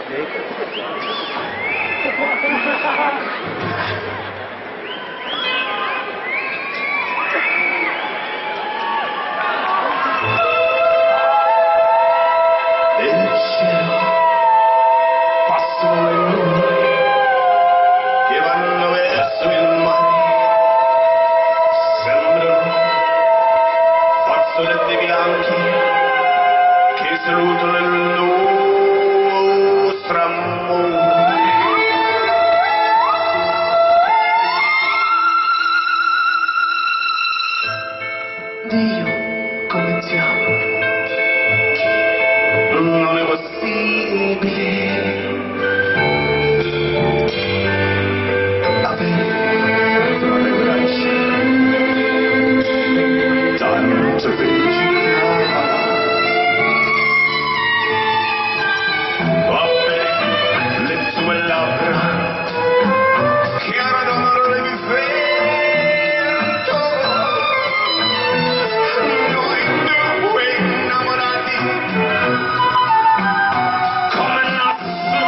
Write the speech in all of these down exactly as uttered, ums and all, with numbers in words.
Nel cielo passano le nuvole che vanno verso il mare, sembrano fazzoletti bianchi che salutano il nostro amore. Dio, come ti amo, non è possibile avere tra le braccia tanta felicità. Vabbè, le sue labbra che aradono le mie vento, noi due innamorati come naso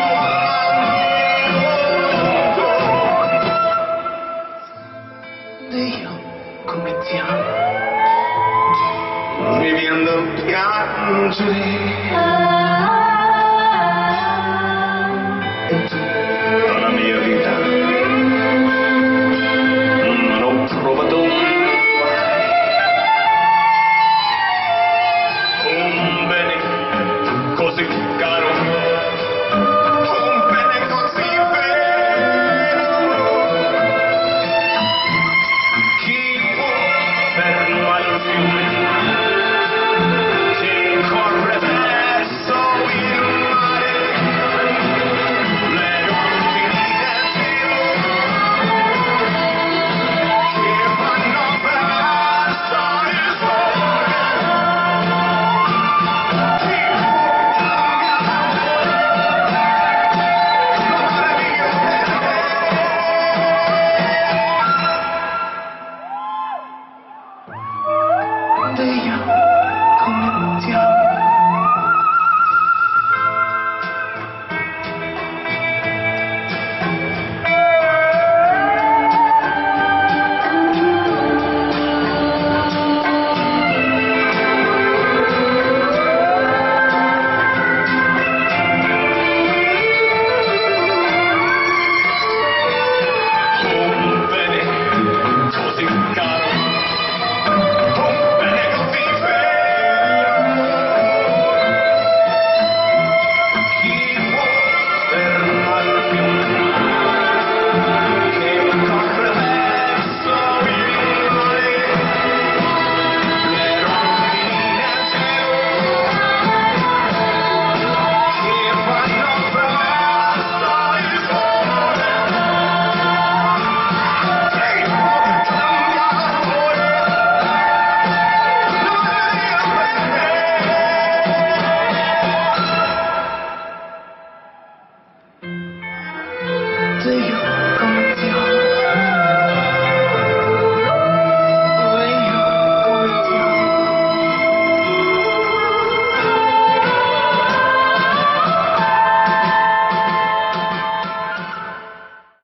Dio, come ti amo, mi viene da piangere.